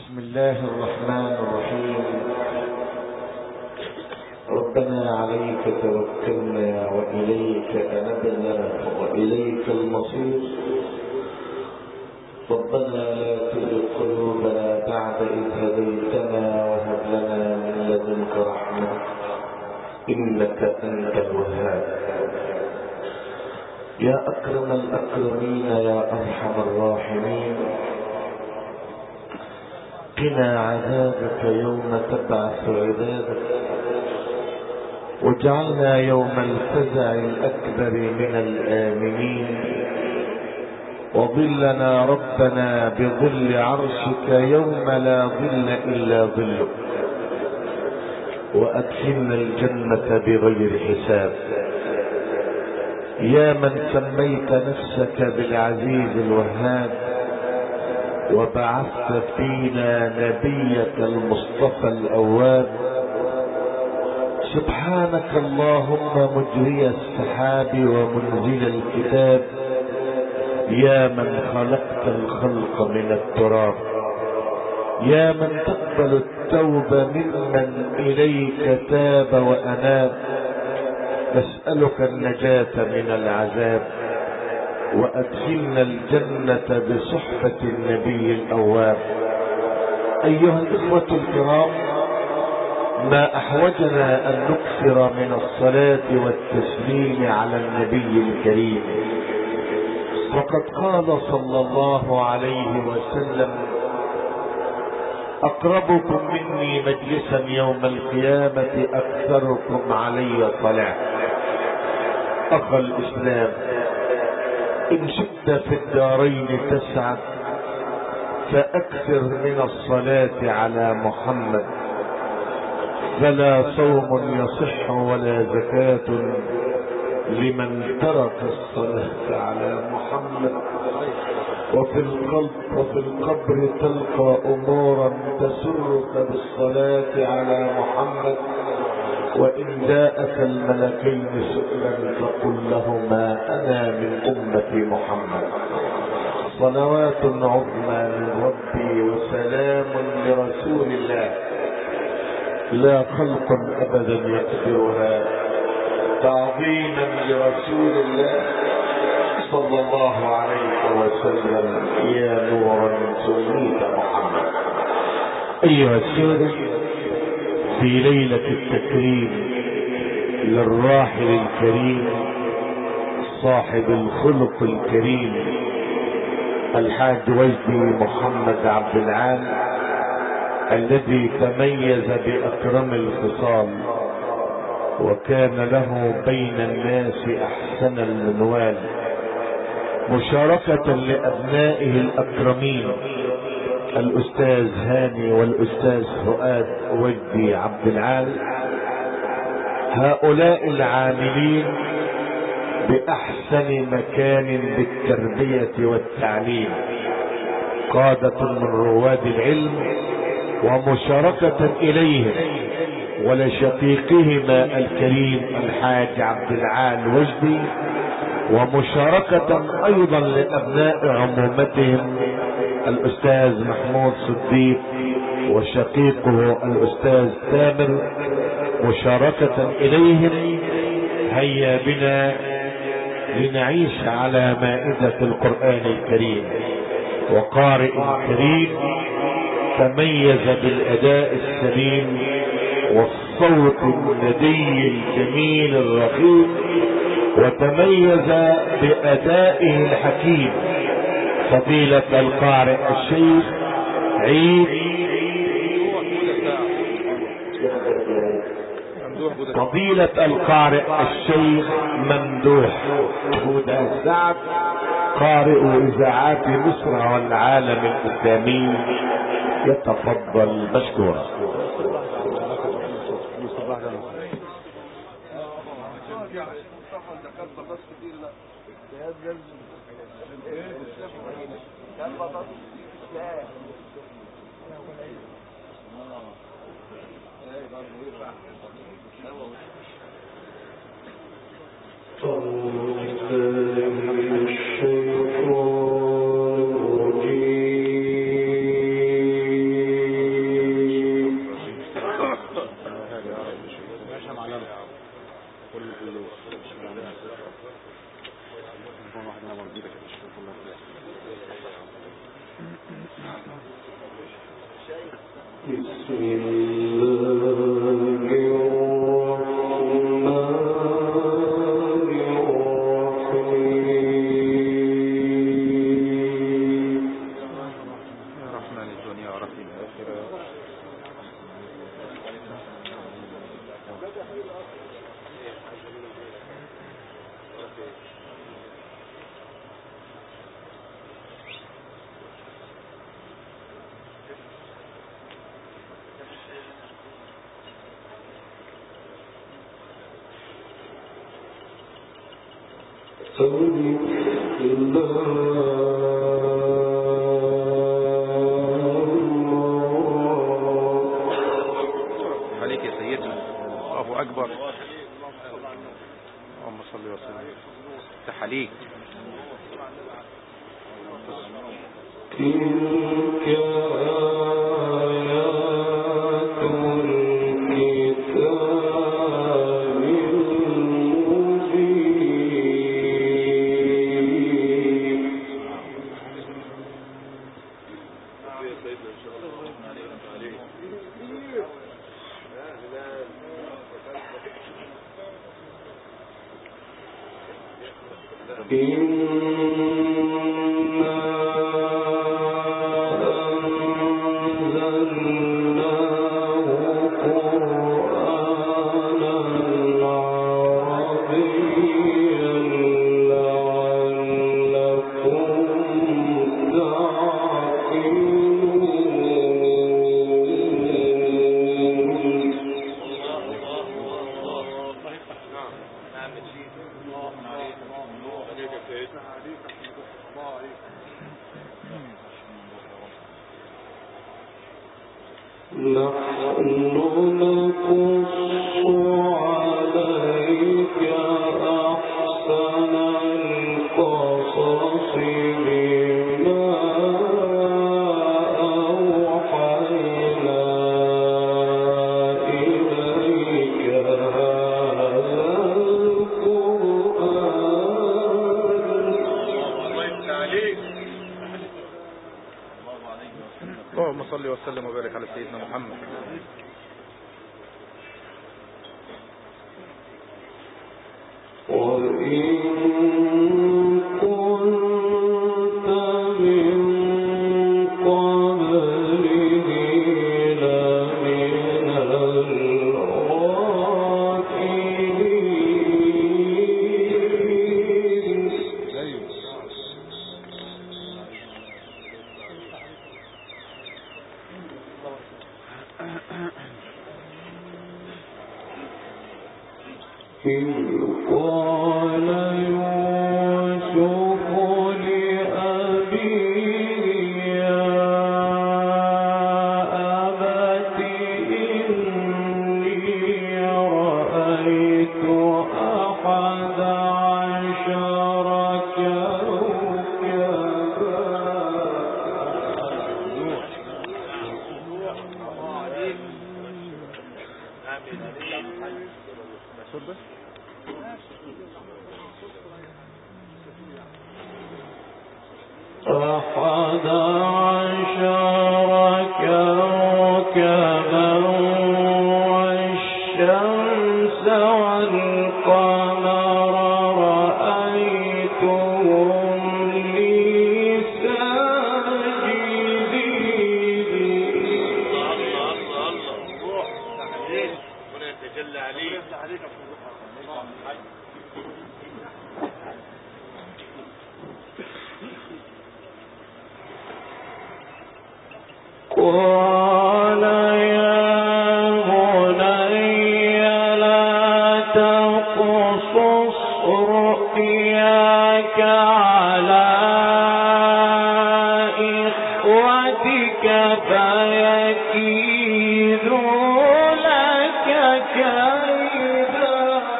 بسم الله الرحمن الرحيم. ربنا عليك توكلنا وإليك أنبنا وإليك المصير. ربنا لا تزغ قلوبنا بعد إذ هديتنا وهب لنا من لدنك رحمة إنك أنت الوهاب. يا أكرم الأكرمين يا أرحم الراحمين، قنا عذابك يوم تبعث عبادك، واجعلنا يوم الفزع الأكبر من الآمنين، وظلنا ربنا بظل عرشك يوم لا ظل إلا ظلك، وأدخلنا الجنة بغير حساب. يا من سميت نفسك بالعزيز الوهاب وبعثت فينا نبيك المصطفى الأواب، سبحانك اللهم مجري السحاب ومنزل الكتاب، يا من خلقت الخلق من التراب، يا من تقبل التوبة ممن إليك تاب وأناب، نسألك النجاة من العذاب، وأدخلنا الجنة بصحبة النبي الأواب. أيها الإخوة الكرام، ما أحوجنا أن نكثر من الصلاة والتسليم على النبي الكريم، وقد قال صلى الله عليه وسلم: أقربكم مني مجلسا يوم القيامة أكثركم علي صلاة. أخ الإسلام، إن شئت في الدارين تسعد فأكثر من الصلاة على محمد، فلا صوم يصح ولا زكاة لمن ترك الصلاة على محمد. وفي القبر تلقى أمورا تسرك بالصلاة على محمد، وإن جاءك الملكين سؤلا فقل لهما أنا من أمة محمد. صلوات عظمى من ربي وسلام لرسول الله، لا خلق أبدا يقدرها، تعظيما لرسول الله صلى الله عليه وسلم. يا نورا سميت محمد. أيها السادة، في ليلة التكريم للراحل الكريم صاحب الخلق الكريم الحاج وجدي محمد عبد العال، الذي تميز بأكرم الخصال وكان له بين الناس أحسن المنوال، مشاركة لأبنائه الأكرمين الأستاذ هاني والأستاذ فؤاد وجدي عبد العال، هؤلاء العاملين بأحسن مكان بالتربية والتعليم، قادة من رواد العلم، ومشاركة إليهم ولشقيقهما الكريم الحاج عبد العال وجدي، ومشاركة أيضا لأبناء عمومتهم الأستاذ محمود صديق وشقيقه الأستاذ تامر، مشاركة إليهم. هيا بنا لنعيش على مائدة القرآن الكريم، وقارئ كريم تميز بالأداء السليم والصوت الندي الجميل الرقيق، وتميز بأدائه الحكيم، فضيلة القارئ الشيخ عيد فضيلة القارئ الشيخ ممدوح هدى سعد، قارئ إذاعات مصر والعالم الإسلامي، يتفضل مشكورا. الشيطان الرجيم عليك يا سيدنا. الله أكبر. اللهم صل وسلم. تحليك. تلك آيات الكتاب المبين. نحن نقص عليك أحسن القصص بما أوحينا إليك هذا القرآن. اللهم صل وسلم وبارك على سيدنا محمد. وإن كنت من قبله لمن الغافلين. إذ قال يوسف لأبيه يا أبت إني رأيت أحد عشر كوكبا. أحد عشر كوكبا والشمس والقمر رأيتهم لي ساجدين. ربنا يتجلى عليك. قال يا بني لا تقصص رؤياك على إخوتك فيكيدوا لك كيدا.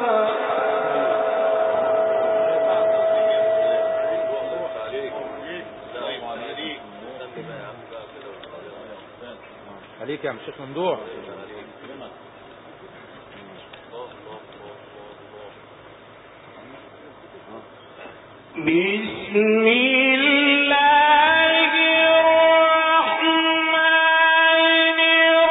عليك يا عم الشيخ ممدوح. بسم الله الرحمن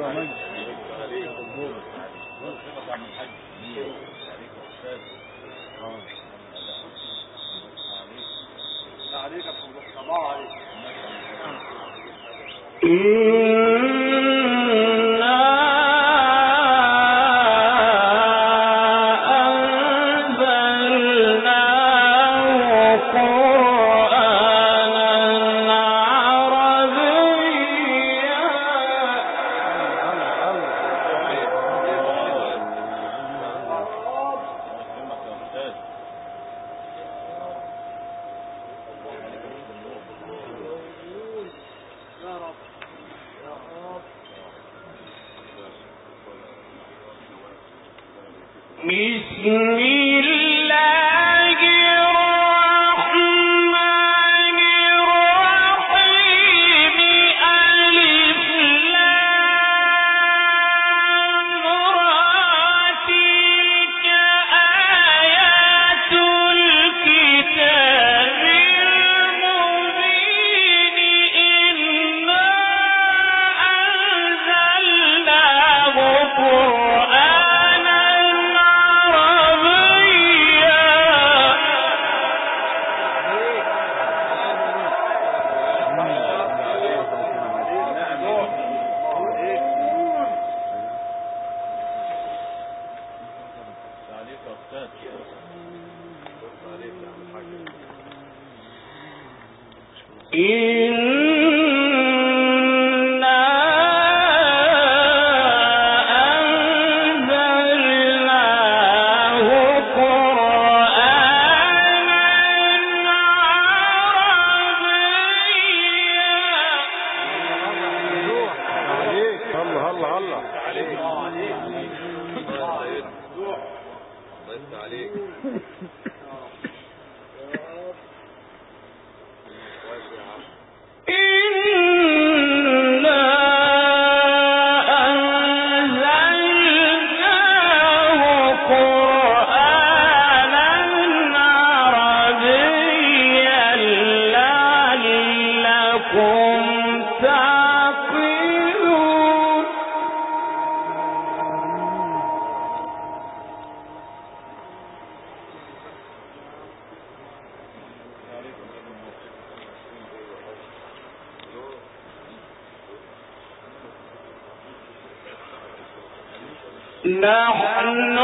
نحن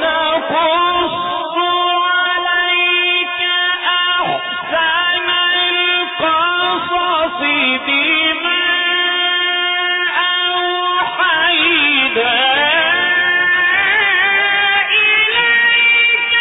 نقص عليك أحسن القصص بما أوحينا إليك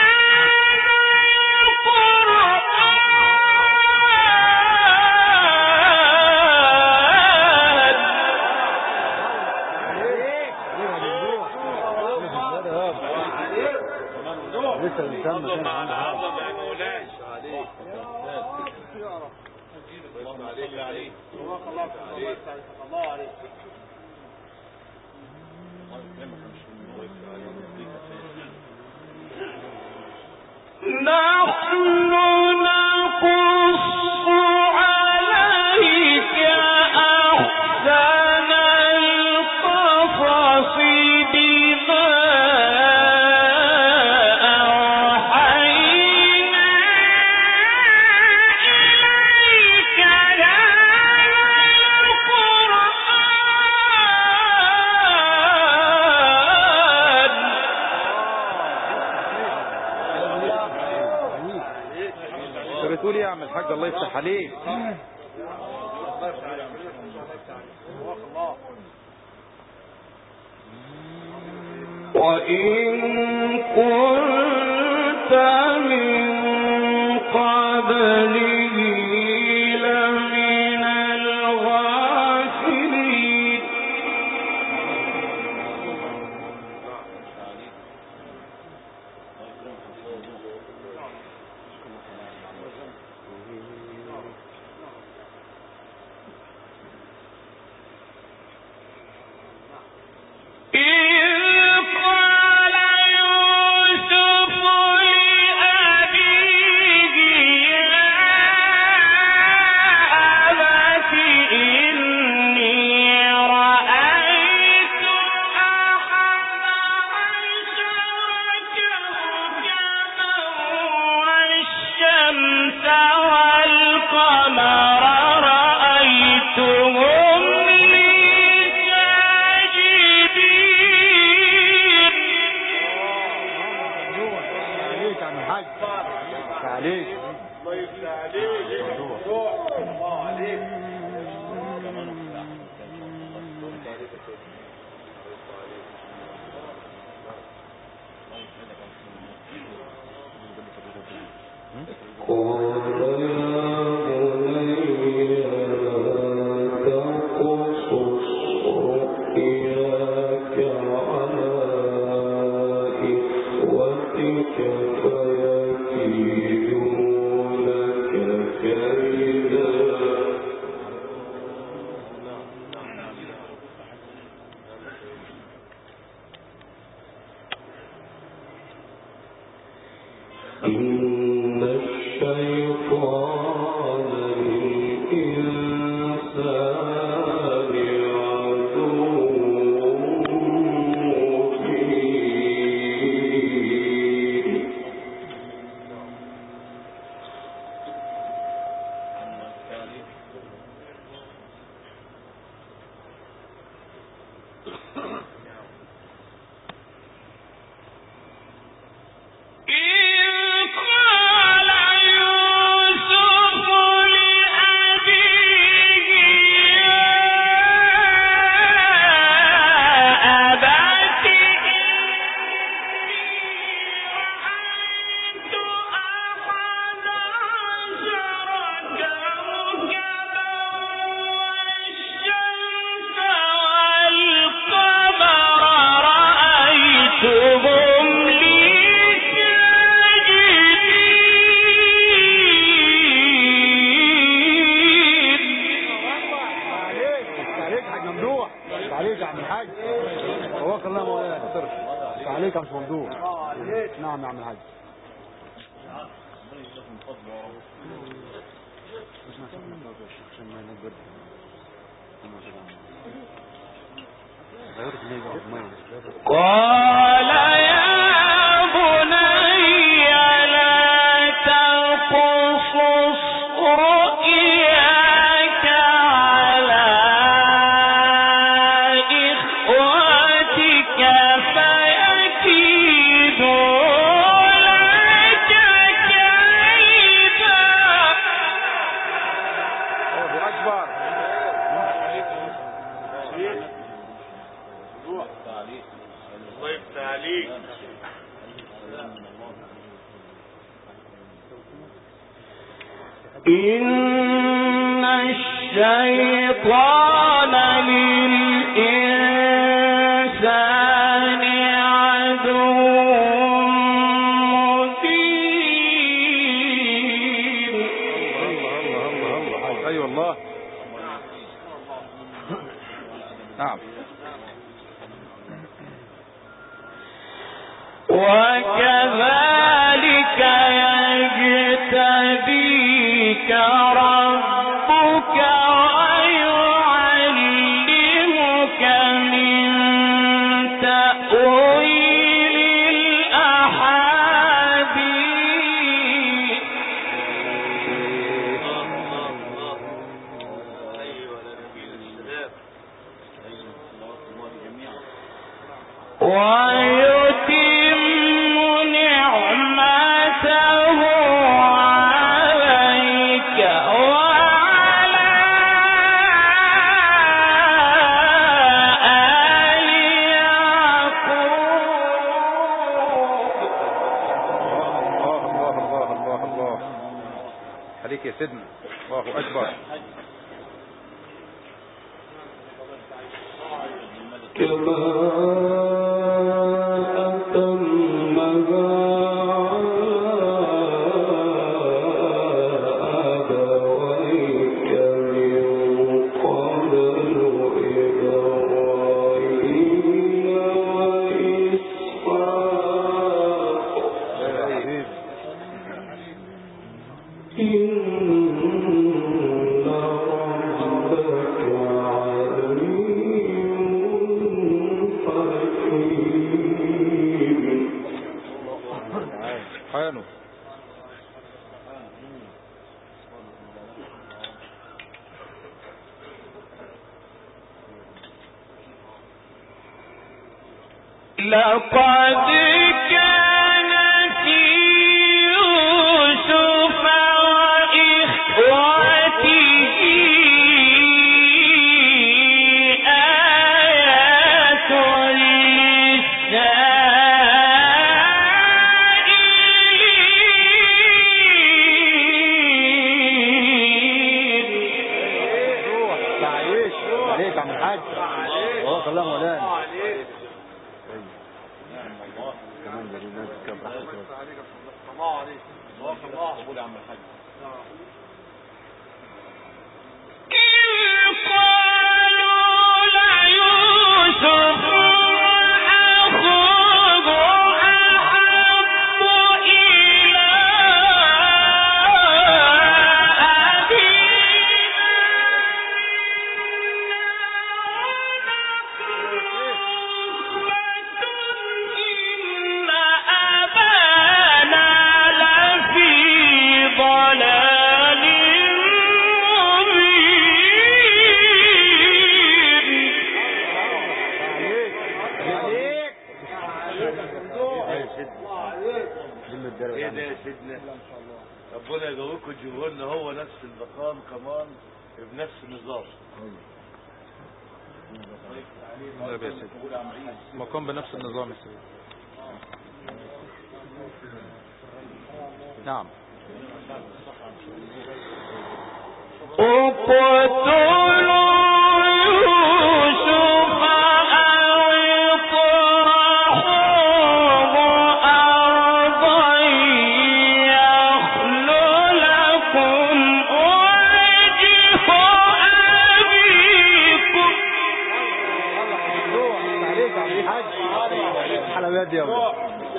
نحن نقص عليك أحسن القصص بما أوحينا إليك بتقول ايه يا عم الحاج؟ الله يفتح عليك. وإن كنت من قبله لمن الغافلين إذ قال يوسف قال يا بني لا تقصص رؤياك على إخوتك فيكيدوا لك كيدا. الله أكبر. الله يفتح عليك. إن الشيطان للإنسان عدو مبين. الله أيوة الله. نعم. وكذلك يجتبيك ربك ويعلمك من تأويل الأحاديث ويتم نعمته عليك وعلى آل يعقوب. الله الله الله الله عليك يا سيدنا. الله أكبر. كما أتمها أبويك من قبل إبراهيم وإسحاق إن ربك عليم حكيم. حانو. لقد كان في يوسف وإخوته آيات عليك عليك يا عم الحاج. الله الله مولانا. كمان ده الناس كده الله عليك. الله قول يا عم الحاج. ربنا يجاوبكم تجيبوا لنا هو نفس المقام كمان بنفس النظام. مقام بنفس النظام يا سيدي. نعم. حلويات يا ابو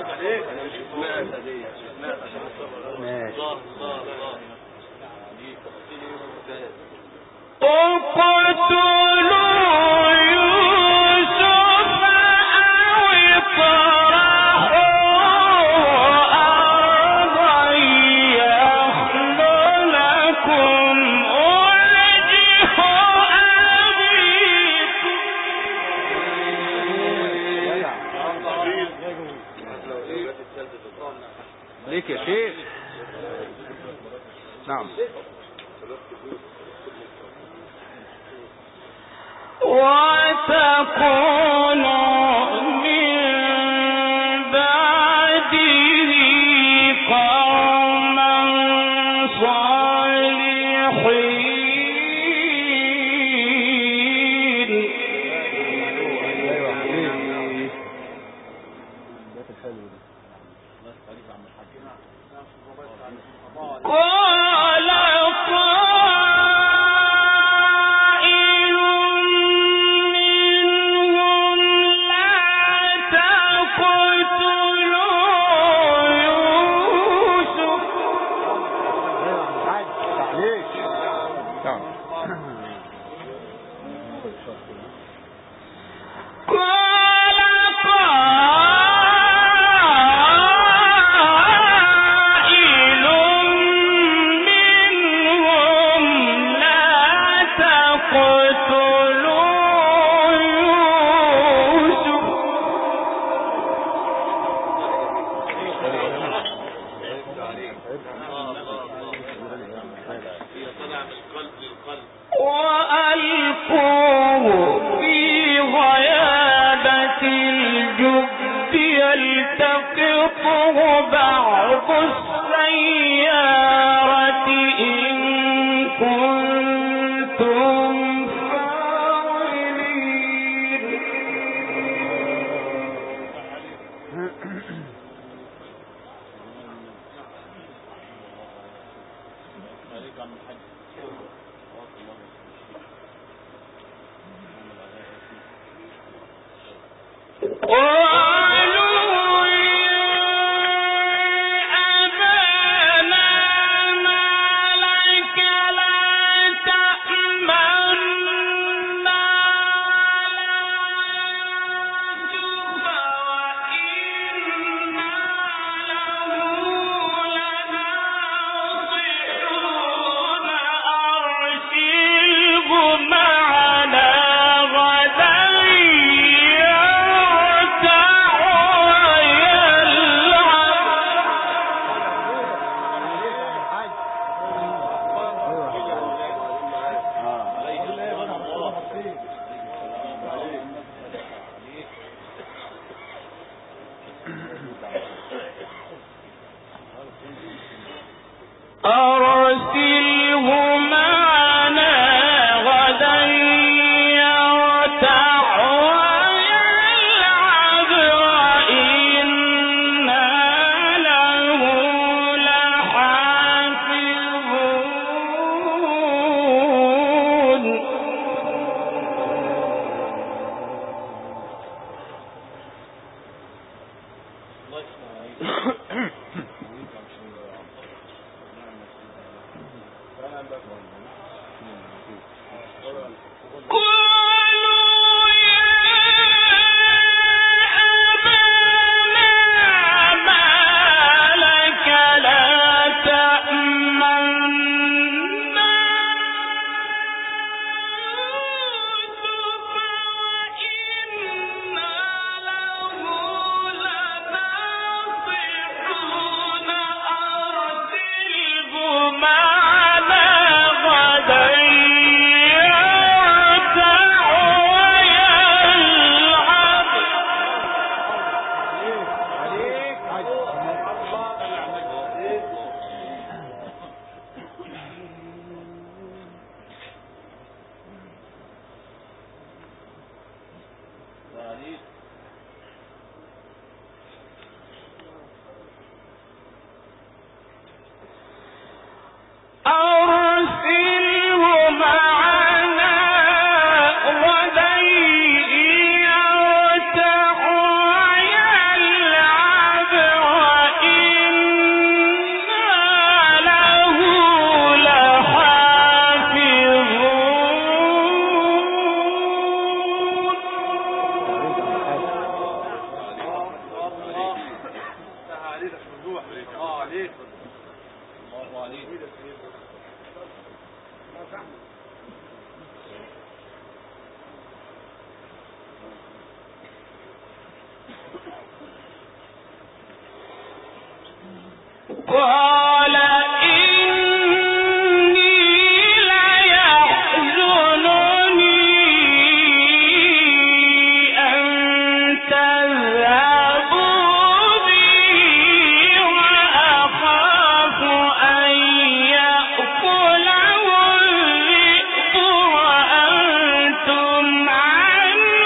ليك يا شيخ. نعم. وتكون من بعده قوما صالحين. قال قائل منهم لا تقتلوا يوسف. وألقوه في غيابة الجب يلتقطه بعض السيارة إن كنتم فاعلين. قالوا يا أبانا ما لك لا تأمنا على يوسف وإنا له لناصحون أرسله معنا غدا يرتع. قال إني ليحزنني أن تذهبوا بي وأخاف أن يأكله الذئب وأنتم عنه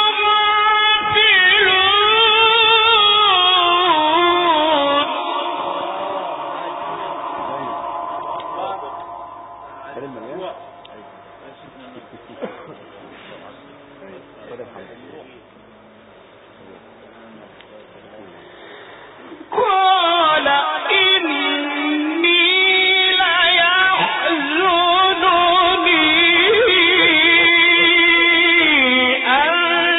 قال إني ليحزنني أن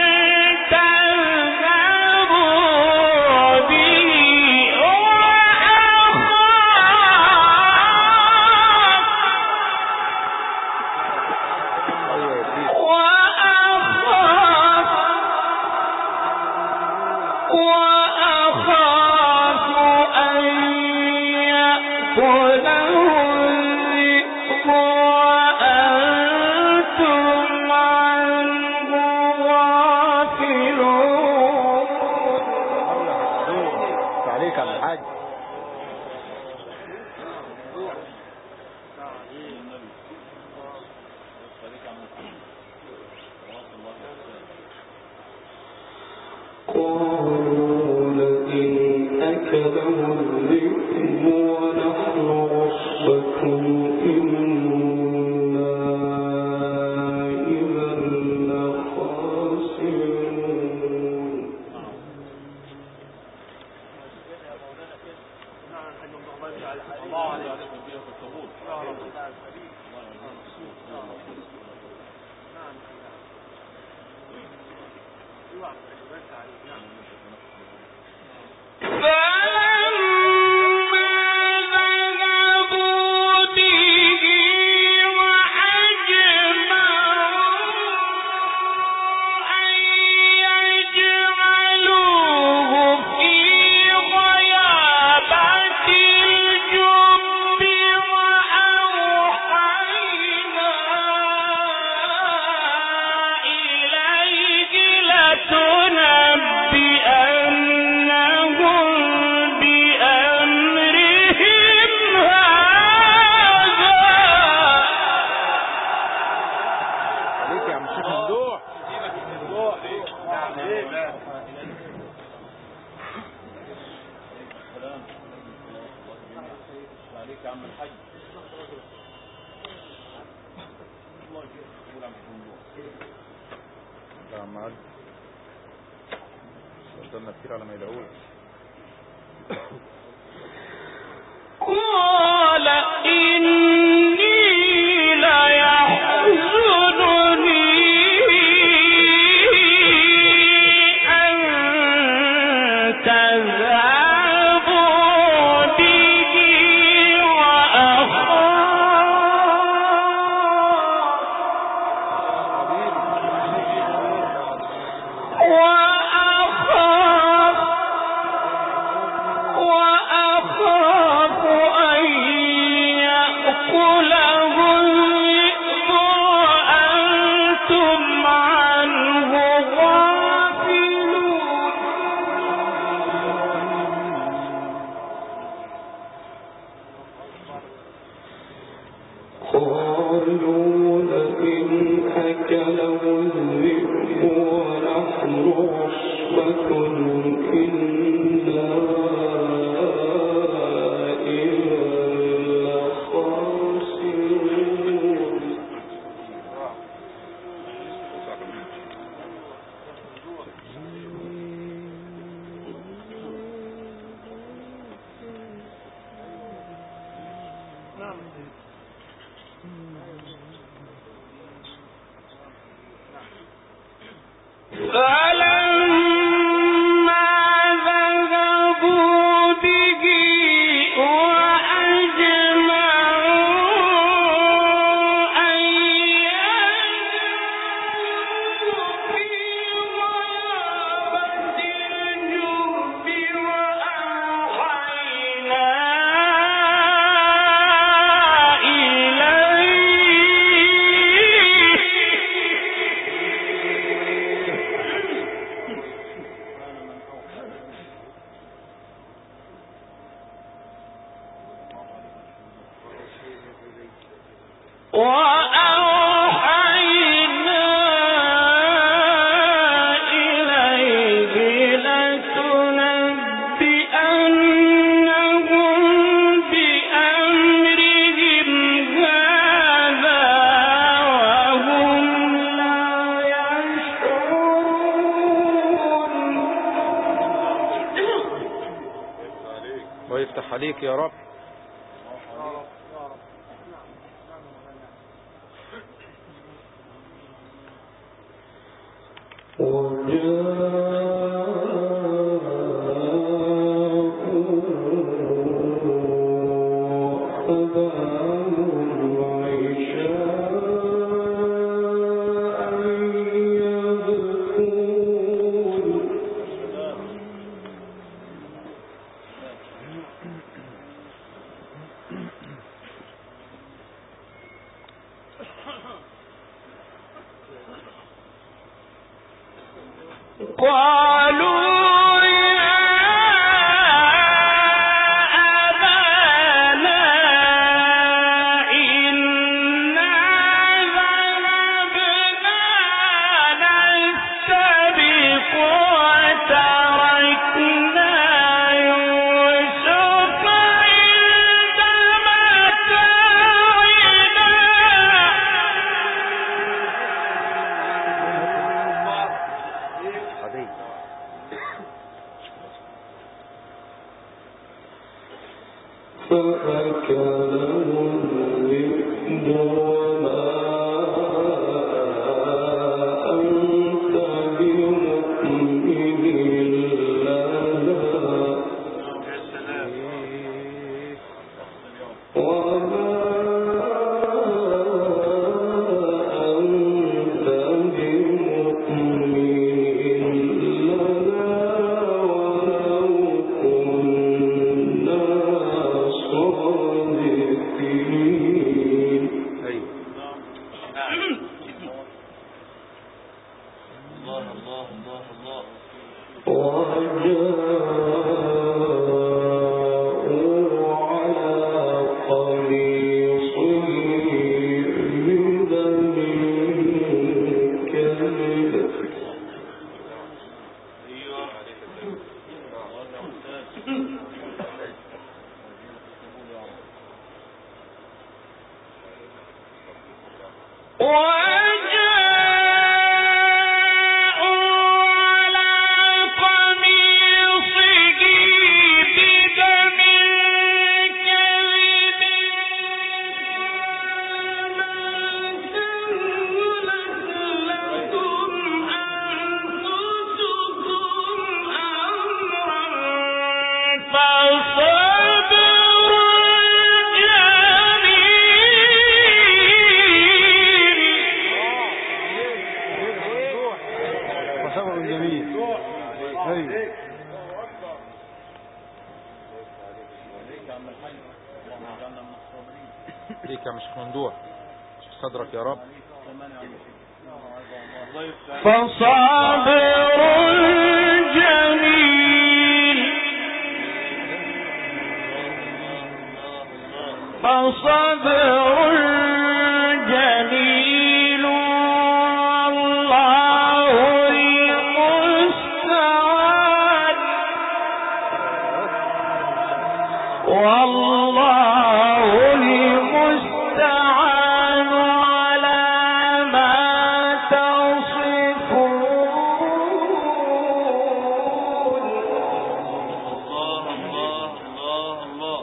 تذهبوا به وأخاف أن يأكله الذئب وأنتم عنه غافلون. عليك عن الحاج. قالوا لئن أكله الذئب ونحن عصبة إنا إذا لخاسرون. الله عليكم بها في القبول. فلما ذهبوا به وأجمعوا أن يجعلوه في غيابة الجب وأوحينا إليه لتنبئنهم بأمرهم هذا. عليك يا عم الشيخ ممدوح. عليك يا عم الحاج. يا عم علي قدامنا كتير على ما يلاقوه. قال إني ليحزنني أن تذهبوا به وأخاف أن يأكله الذئب وأنتم عنه غافلون. قالوا لئن أكله الذئب ونحن عصبة إنا إذا لخاسرون. فلما ذهبوا به وأجمعوا أن يأتوا في غيابة الجب وأوحينا عليك يا رب. ليك يا مش ممدوح صدرك يا رب. فصابر جميل فصبر جميل والله المستعان على ما تصفون. الله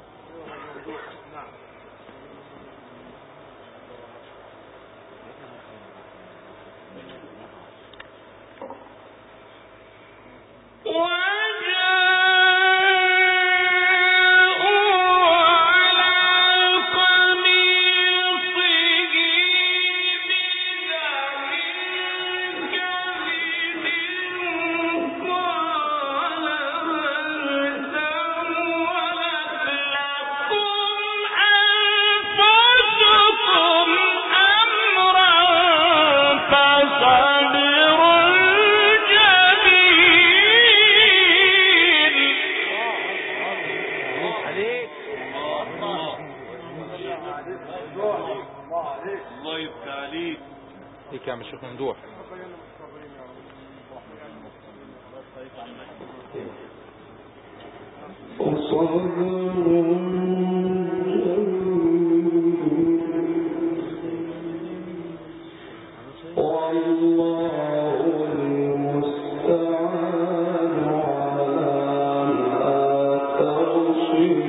الله يفتح عليك. ليك يا مش ممدوح. والله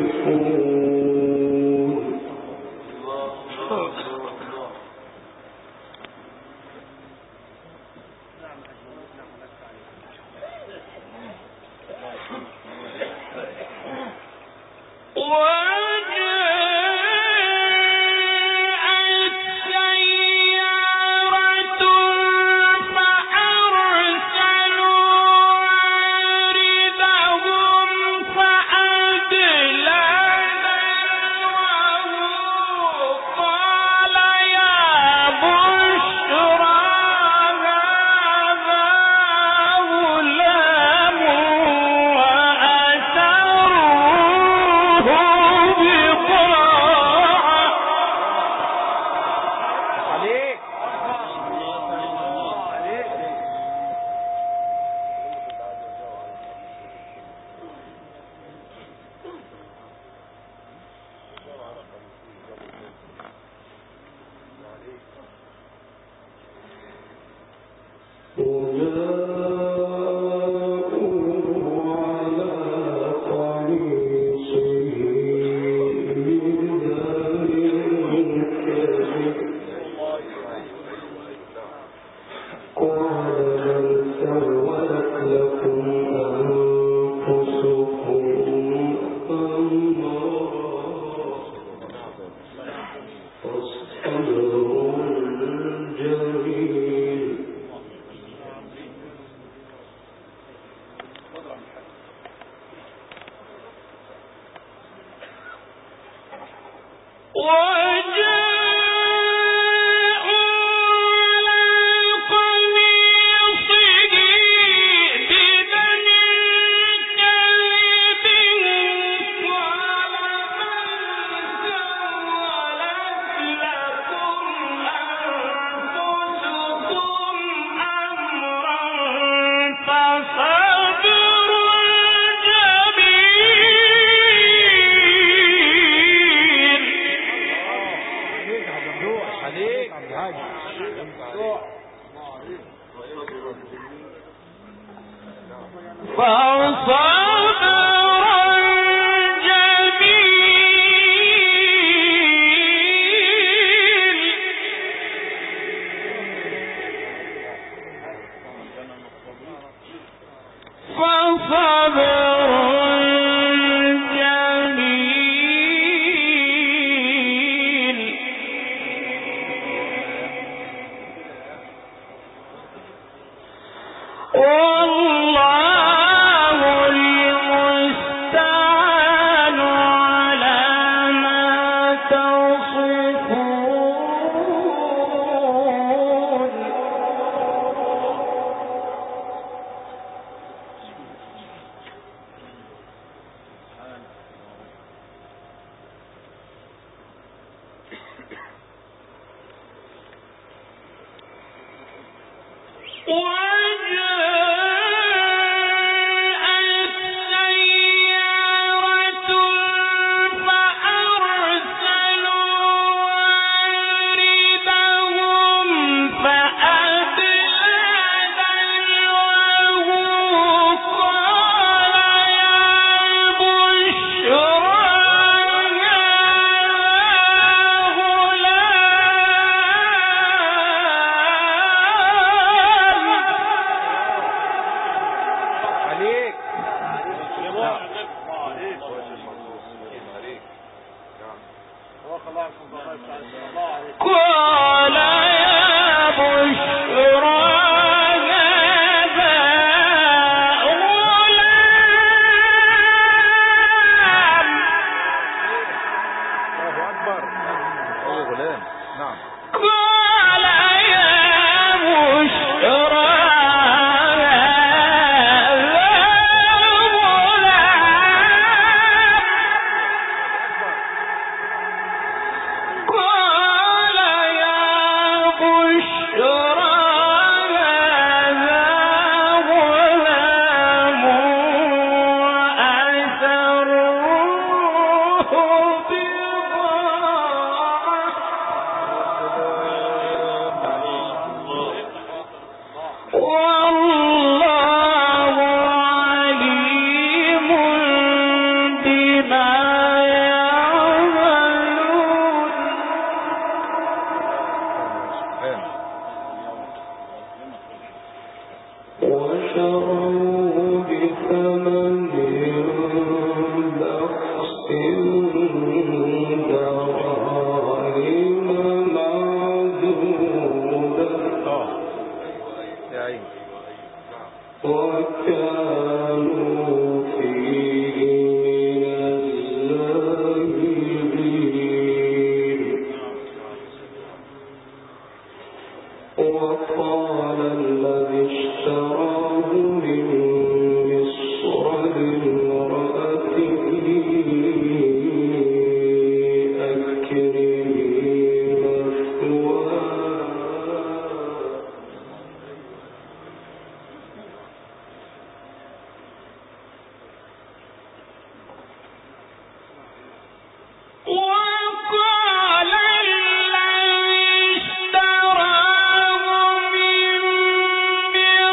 وقال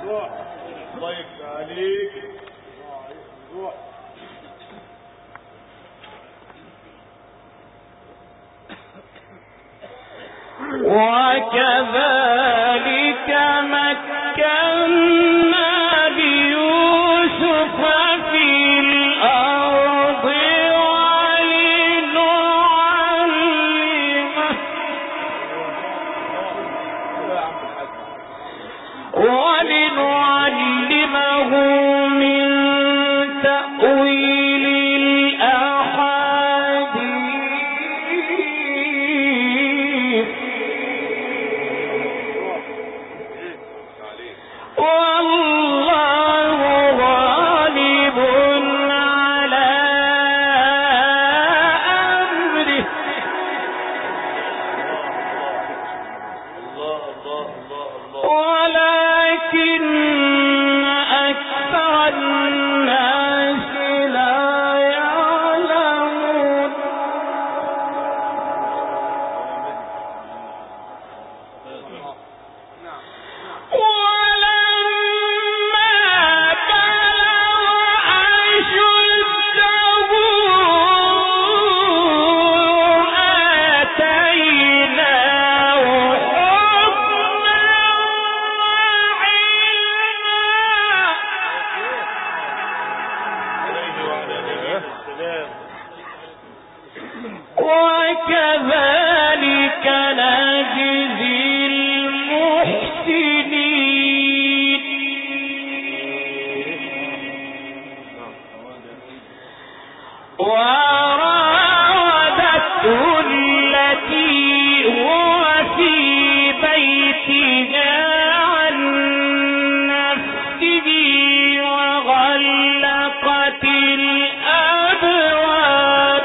الله يفتح عليك. وكذلك مكنا ليوسف في الأرض ولنعلمه من تأويل الأحاديث والله غالب على أمره ولكن أكثر الناس لا يعلمون ولما بلغ أشده آتيناه حكما وكذلك نجزي المحسنين وراودته التي هو في بيتها عن نفسه وغلقت الأبواب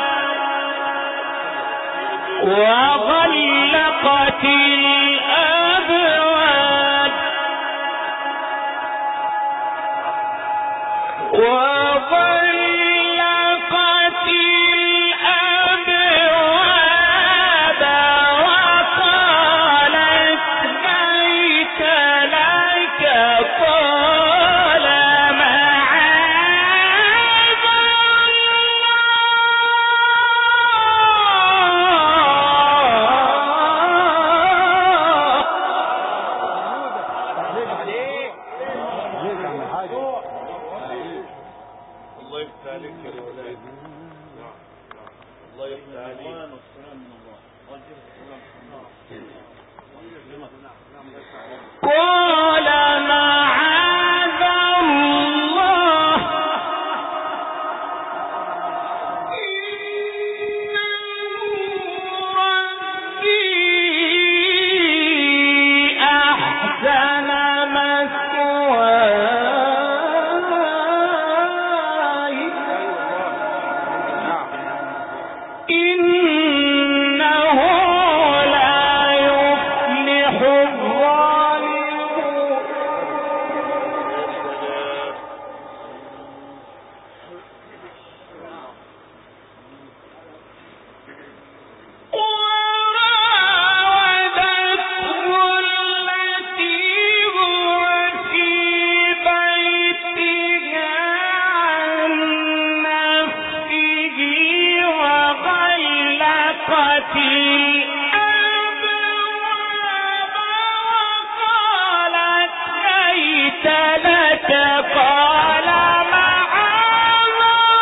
وغلقت الأبواب وغلقت الأبواب وقالت هيت لك قال معاذ الله يفتح عليك يا ولاد. الله يفتح عليك. قال معاذ الله إنه ربي أحسن مثواي إنه لا يفلح الظالمون وراودته التي هو في بيتها عن نفسه وغلقت الأبواب وقالت هيت لك قال معاذ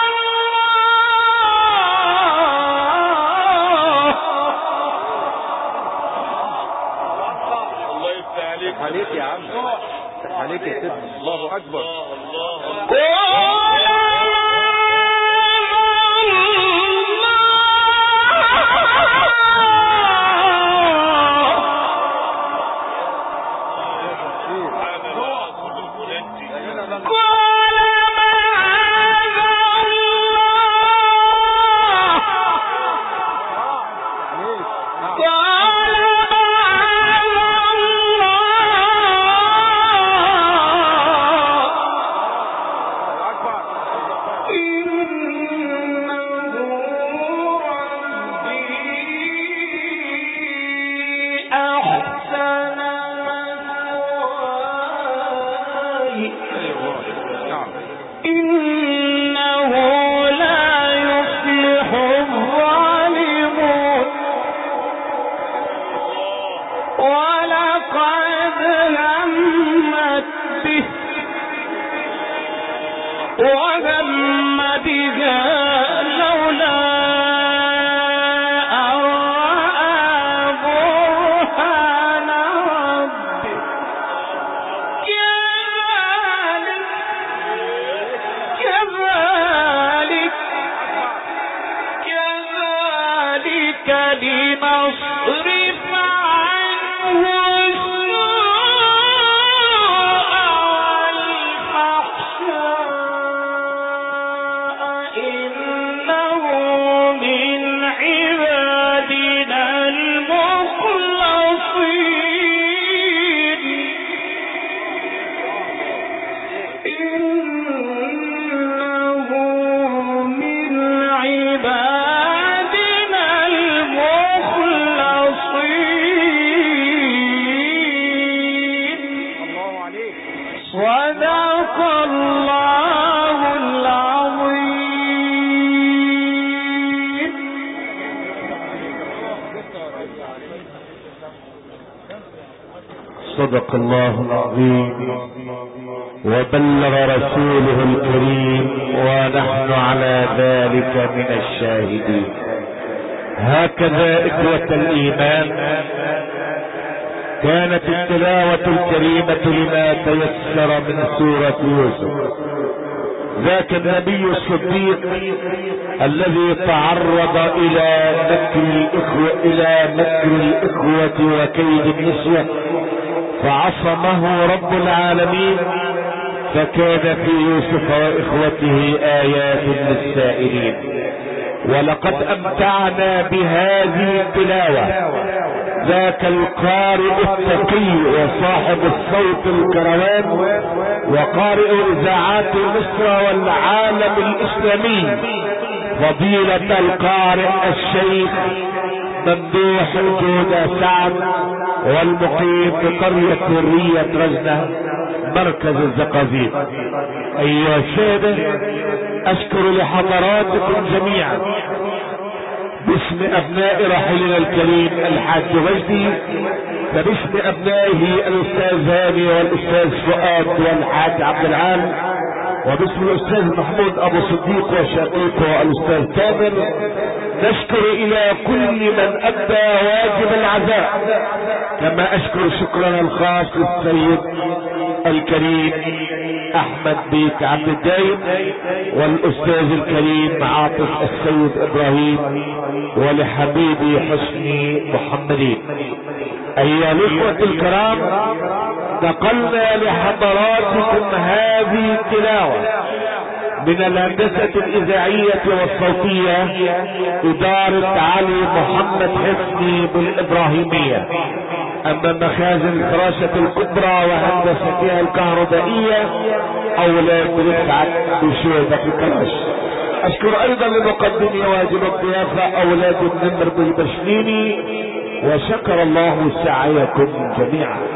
الله يفتح عليك. عليك يا عم، عليك يا سيدنا. الله أكبر. قال أحسن مثواي صدق الله العظيم وبلغ رسوله الكريم ونحن على ذلك من الشاهدين. هكذا إخوة الإيمان كانت التلاوة الكريمة لما تيسر من سورة يوسف. ذاك النبي الصديق الذي تعرض إلى مكر الإخوة وكيد النسوة فعصمه رب العالمين، فكان في يوسف وإخوته آيات للسائلين. ولقد أمتعنا بهذه التلاوة ذاك القارئ التقي وصاحب الصوت الكروان وقارئ إذاعات مصر والعالم الإسلامي فضيلة القارئ الشيخ ممدوح جودة سعد، والمقيم بقرية ورية رزنة مركز الزقازيق. أيها السادة، أشكر لحضراتكم جميعا باسم أبناء رحيلنا الكريم الحاج وجدي، فباسم أبنائه الأستاذ هاني والأستاذ فؤاد والحاج عبد العال، وباسم الأستاذ محمود أبو صديق وشقيقه الأستاذ كامل، نشكر إلى كل من أدى واجب العزاء. كما أشكر شكرنا الخاص للسيد الكريم أحمد بيك عبد الدايم والأستاذ الكريم عاطف السيد إبراهيم ولحبيبي حسني محمدين. أيها الإخوة الكرام، نقلنا لحضراتكم هذه التلاوة من الهندسة الإذاعية والصوتية إدارة علي محمد حسني بالإبراهيمية، أما مخازن الفراشة الكبرى وهندستها الكهربائية أولاد رفعت بشوبة الكراش. أشكر أيضا لمقدمي واجب الضيافة أولاد النمر بالبشميني، وشكر الله سعيكم جميعا.